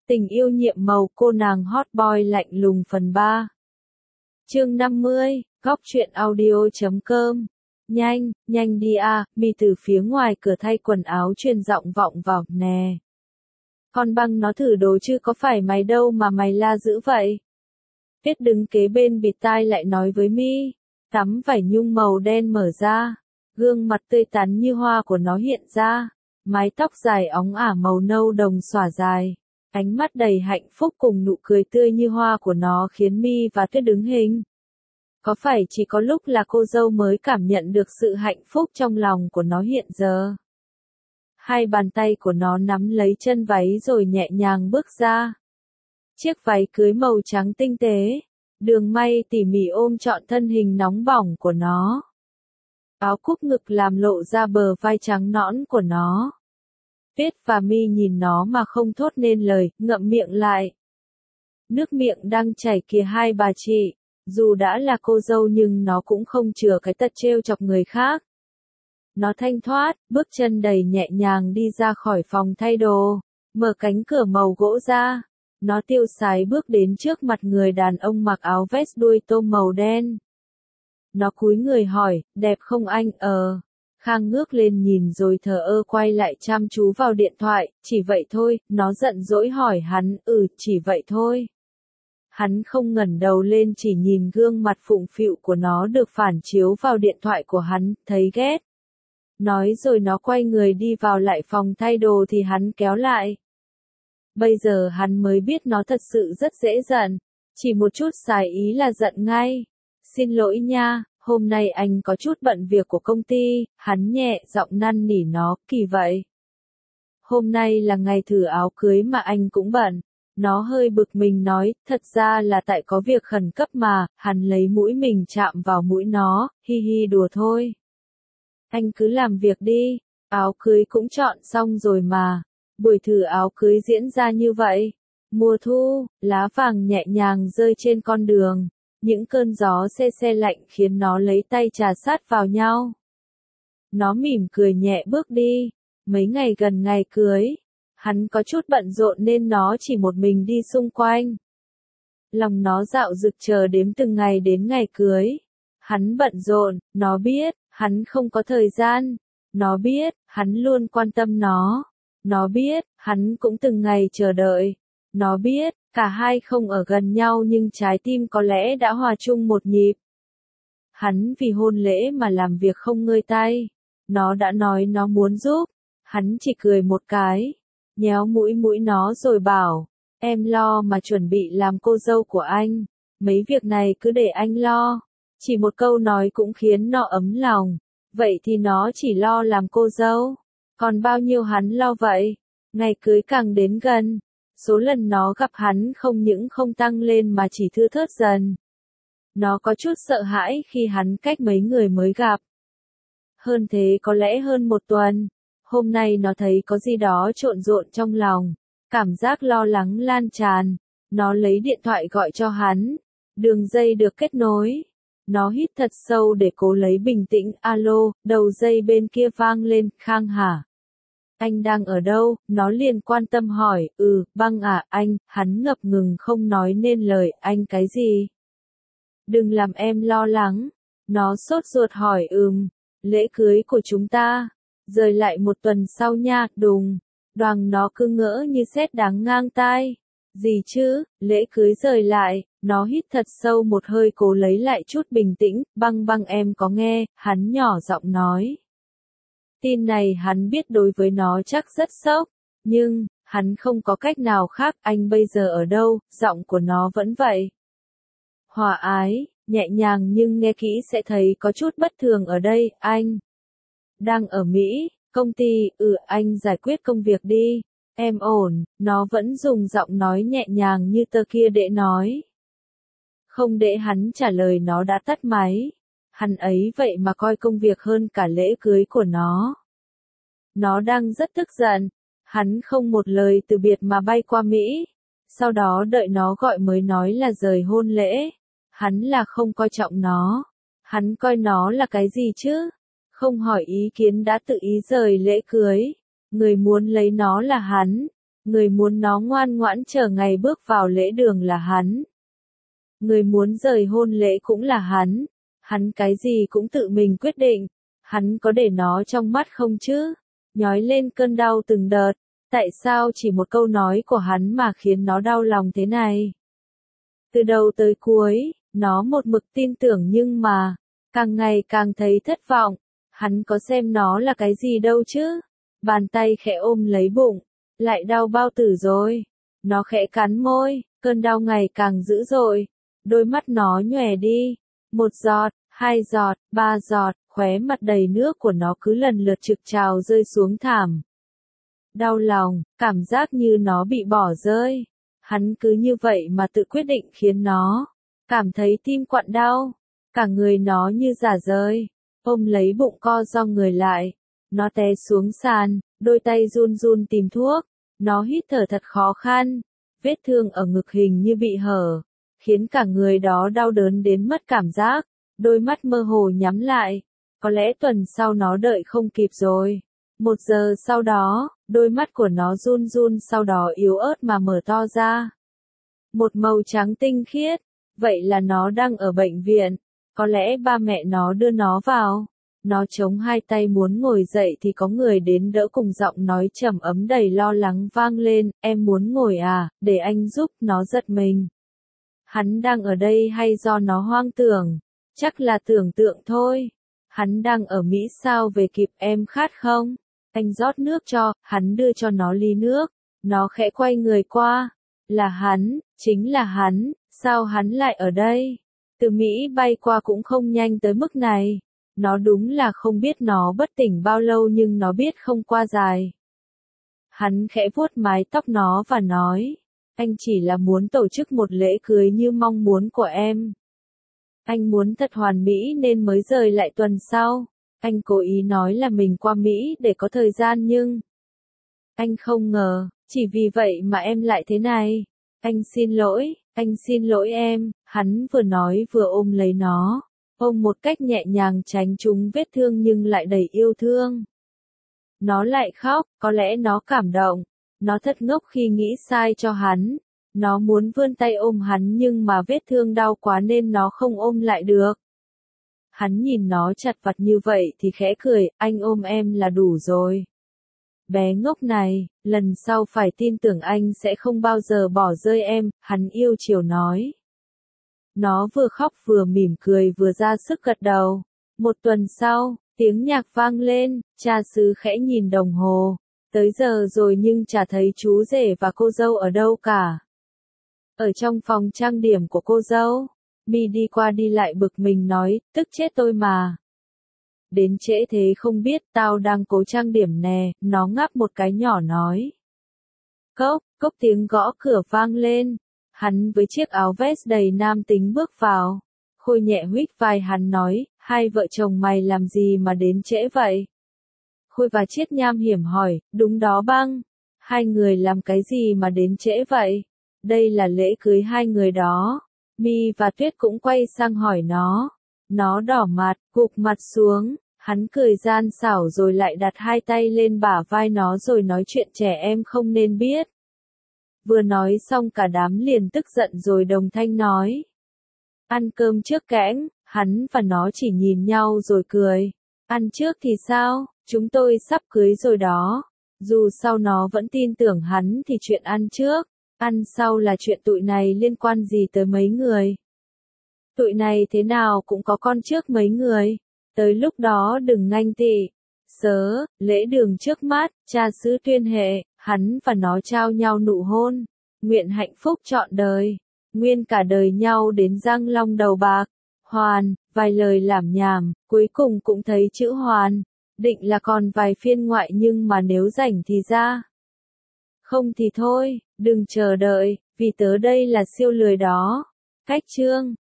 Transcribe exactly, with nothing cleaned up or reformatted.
Tình yêu nhiệm màu cô nàng hot boy lạnh lùng phần ba. Chương năm mươi, góc truyện audio chấm com. Nhanh, nhanh đi a, Mi từ phía ngoài cửa thay quần áo truyền giọng vọng vào, nè. Con băng nó thử đồ chứ có phải mày đâu mà mày la dữ vậy. Tuyết đứng kế bên bịt tai lại nói với Mi. Tấm vải nhung màu đen mở ra. Gương mặt tươi tắn như hoa của nó hiện ra. Mái tóc dài óng ả màu nâu đồng xõa dài. Ánh mắt đầy hạnh phúc cùng nụ cười tươi như hoa của nó khiến Mi và Tuyết đứng hình. Có phải chỉ có lúc là cô dâu mới cảm nhận được sự hạnh phúc trong lòng của nó hiện giờ? Hai bàn tay của nó nắm lấy chân váy rồi nhẹ nhàng bước ra. Chiếc váy cưới màu trắng tinh tế, đường may tỉ mỉ ôm trọn thân hình nóng bỏng của nó. Áo cúc ngực làm lộ ra bờ vai trắng nõn của nó. Tuyết và Mi nhìn nó mà không thốt nên lời, ngậm miệng lại. Nước miệng đang chảy kìa hai bà chị, dù đã là cô dâu nhưng nó cũng không chừa cái tật trêu chọc người khác. Nó thanh thoát, bước chân đầy nhẹ nhàng đi ra khỏi phòng thay đồ, mở cánh cửa màu gỗ ra. Nó tiêu sái bước đến trước mặt người đàn ông mặc áo vest đuôi tôm màu đen. Nó cúi người hỏi, đẹp không anh? Ờ. Khang ngước lên nhìn rồi thờ ơ quay lại chăm chú vào điện thoại, chỉ vậy thôi, nó giận dỗi hỏi hắn, ừ, chỉ vậy thôi. Hắn không ngẩng đầu lên chỉ nhìn gương mặt phụng phịu của nó được phản chiếu vào điện thoại của hắn, thấy ghét. Nói rồi nó quay người đi vào lại phòng thay đồ thì hắn kéo lại. Bây giờ hắn mới biết nó thật sự rất dễ giận, chỉ một chút xài ý là giận ngay. Xin lỗi nha. Hôm nay anh có chút bận việc của công ty, hắn nhẹ giọng năn nỉ nó, kỳ vậy. Hôm nay là ngày thử áo cưới mà anh cũng bận. Nó hơi bực mình nói, thật ra là tại có việc khẩn cấp mà, hắn lấy mũi mình chạm vào mũi nó, hi hi đùa thôi. Anh cứ làm việc đi, áo cưới cũng chọn xong rồi mà. Buổi thử áo cưới diễn ra như vậy. Mùa thu, lá vàng nhẹ nhàng rơi trên con đường. Những cơn gió se se lạnh khiến nó lấy tay trà sát vào nhau. Nó mỉm cười nhẹ bước đi. Mấy ngày gần ngày cưới, hắn có chút bận rộn nên nó chỉ một mình đi xung quanh. Lòng nó dạo dực chờ đếm từng ngày đến ngày cưới. Hắn bận rộn, nó biết, hắn không có thời gian. Nó biết, hắn luôn quan tâm nó. Nó biết, hắn cũng từng ngày chờ đợi. Nó biết, cả hai không ở gần nhau nhưng trái tim có lẽ đã hòa chung một nhịp. Hắn vì hôn lễ mà làm việc không ngơi tay. Nó đã nói nó muốn giúp. Hắn chỉ cười một cái, nhéo mũi mũi nó rồi bảo, em lo mà chuẩn bị làm cô dâu của anh. Mấy việc này cứ để anh lo. Chỉ một câu nói cũng khiến nó ấm lòng. Vậy thì nó chỉ lo làm cô dâu. Còn bao nhiêu hắn lo vậy? Ngày cưới càng đến gần. Số lần nó gặp hắn không những không tăng lên mà chỉ thưa thớt dần. Nó có chút sợ hãi khi hắn cách mấy người mới gặp. Hơn thế có lẽ hơn một tuần. Hôm nay nó thấy có gì đó trộn rộn trong lòng. Cảm giác lo lắng lan tràn. Nó lấy điện thoại gọi cho hắn. Đường dây được kết nối. Nó hít thật sâu để cố lấy bình tĩnh. Alo, đầu dây bên kia vang lên, Khang hả? Anh đang ở đâu? Nó liền quan tâm hỏi, ừ, băng à, anh, hắn ngập ngừng không nói nên lời, anh cái gì? Đừng làm em lo lắng. Nó sốt ruột hỏi ừm, lễ cưới của chúng ta, rời lại một tuần sau nha, đùng. Đoàng nó cứ ngỡ như sét đáng ngang tai. Gì chứ, lễ cưới rời lại, nó hít thật sâu một hơi cố lấy lại chút bình tĩnh, băng băng em có nghe, hắn nhỏ giọng nói. Tin này hắn biết đối với nó chắc rất sốc, nhưng, hắn không có cách nào khác, anh bây giờ ở đâu, giọng của nó vẫn vậy. Hòa ái, nhẹ nhàng nhưng nghe kỹ sẽ thấy có chút bất thường ở đây, anh. Đang ở Mỹ, công ty, ừ anh giải quyết công việc đi, em ổn, nó vẫn dùng giọng nói nhẹ nhàng như tơ kia để nói. Không để hắn trả lời nó đã tắt máy. Hắn ấy vậy mà coi công việc hơn cả lễ cưới của nó. Nó đang rất tức giận. Hắn không một lời từ biệt mà bay qua Mỹ. Sau đó đợi nó gọi mới nói là rời hôn lễ. Hắn là không coi trọng nó. Hắn coi nó là cái gì chứ? Không hỏi ý kiến đã tự ý rời lễ cưới. Người muốn lấy nó là hắn. Người muốn nó ngoan ngoãn chờ ngày bước vào lễ đường là hắn. Người muốn rời hôn lễ cũng là hắn. Hắn cái gì cũng tự mình quyết định. Hắn có để nó trong mắt không chứ? Nhói lên cơn đau từng đợt. Tại sao chỉ một câu nói của hắn mà khiến nó đau lòng thế này? Từ đầu tới cuối, nó một mực tin tưởng nhưng mà, càng ngày càng thấy thất vọng. Hắn có xem nó là cái gì đâu chứ? Bàn tay khẽ ôm lấy bụng. Lại đau bao tử rồi. Nó khẽ cắn môi, cơn đau ngày càng dữ dội. Đôi mắt nó nhòe đi. Một giọt, hai giọt, ba giọt, khóe mặt đầy nước của nó cứ lần lượt trực trào rơi xuống thảm. Đau lòng, cảm giác như nó bị bỏ rơi. Hắn cứ như vậy mà tự quyết định khiến nó cảm thấy tim quặn đau. Cả người nó như rả rơi. Ôm lấy bụng co ro người lại. Nó té xuống sàn, đôi tay run run tìm thuốc. Nó hít thở thật khó khăn. Vết thương ở ngực hình như bị hở. Khiến cả người đó đau đớn đến mất cảm giác. Đôi mắt mơ hồ nhắm lại. Có lẽ tuần sau nó đợi không kịp rồi. Một giờ sau đó, đôi mắt của nó run run sau đó yếu ớt mà mở to ra. Một màu trắng tinh khiết. Vậy là nó đang ở bệnh viện. Có lẽ ba mẹ nó đưa nó vào. Nó chống hai tay muốn ngồi dậy thì có người đến đỡ cùng giọng nói trầm ấm đầy lo lắng vang lên. Em muốn ngồi à, để anh giúp. Nó giật mình. Hắn đang ở đây hay do nó hoang tưởng? Chắc là tưởng tượng thôi. Hắn đang ở Mỹ sao về kịp em khát không? Anh rót nước cho, hắn đưa cho nó ly nước. Nó khẽ quay người qua. Là hắn, chính là hắn, sao hắn lại ở đây? Từ Mỹ bay qua cũng không nhanh tới mức này. Nó đúng là không biết nó bất tỉnh bao lâu nhưng nó biết không qua dài. Hắn khẽ vuốt mái tóc nó và nói. Anh chỉ là muốn tổ chức một lễ cưới như mong muốn của em. Anh muốn thật hoàn mỹ nên mới rời lại tuần sau. Anh cố ý nói là mình qua Mỹ để có thời gian nhưng... Anh không ngờ, chỉ vì vậy mà em lại thế này. Anh xin lỗi, anh xin lỗi em. Hắn vừa nói vừa ôm lấy nó. Ôm một cách nhẹ nhàng tránh trúng vết thương nhưng lại đầy yêu thương. Nó lại khóc, có lẽ nó cảm động. Nó thật ngốc khi nghĩ sai cho hắn. Nó muốn vươn tay ôm hắn nhưng mà vết thương đau quá nên nó không ôm lại được. Hắn nhìn nó chặt vặt như vậy thì khẽ cười, anh ôm em là đủ rồi. Bé ngốc này, lần sau phải tin tưởng anh sẽ không bao giờ bỏ rơi em, hắn yêu chiều nói. Nó vừa khóc vừa mỉm cười vừa ra sức gật đầu. Một tuần sau, tiếng nhạc vang lên, cha xứ khẽ nhìn đồng hồ. Tới giờ rồi nhưng chả thấy chú rể và cô dâu ở đâu cả. Ở trong phòng trang điểm của cô dâu, Mi đi qua đi lại bực mình nói, tức chết tôi mà. Đến trễ thế không biết, tao đang cố trang điểm nè, nó ngáp một cái nhỏ nói. Cốc, cốc tiếng gõ cửa vang lên. Hắn với chiếc áo vest đầy nam tính bước vào. Khôi nhẹ huýt vai hắn nói, hai vợ chồng mày làm gì mà đến trễ vậy? Khôi và Chiết nham hiểm hỏi, đúng đó băng. Hai người làm cái gì mà đến trễ vậy? Đây là lễ cưới hai người đó. Mi và Tuyết cũng quay sang hỏi nó. Nó đỏ mặt, gục mặt xuống. Hắn cười gian xảo rồi lại đặt hai tay lên bả vai nó rồi nói chuyện trẻ em không nên biết. Vừa nói xong cả đám liền tức giận rồi đồng thanh nói. Ăn cơm trước kẽng, hắn và nó chỉ nhìn nhau rồi cười. Ăn trước thì sao, chúng tôi sắp cưới rồi đó. Dù sau nó vẫn tin tưởng hắn thì chuyện ăn trước, ăn sau là chuyện tụi này liên quan gì tới mấy người. Tụi này thế nào cũng có con trước mấy người. Tới lúc đó đừng nganh tị. Sớ, lễ đường trước mắt, cha xứ tuyên hệ, hắn và nó trao nhau nụ hôn. Nguyện hạnh phúc trọn đời. Nguyên cả đời nhau đến răng long đầu bạc. Hoàn, vài lời lảm nhảm, cuối cùng cũng thấy chữ hoàn. Định là còn vài phiên ngoại nhưng mà nếu rảnh thì ra. Không thì thôi, đừng chờ đợi, vì tớ đây là siêu lười đó. Cách chương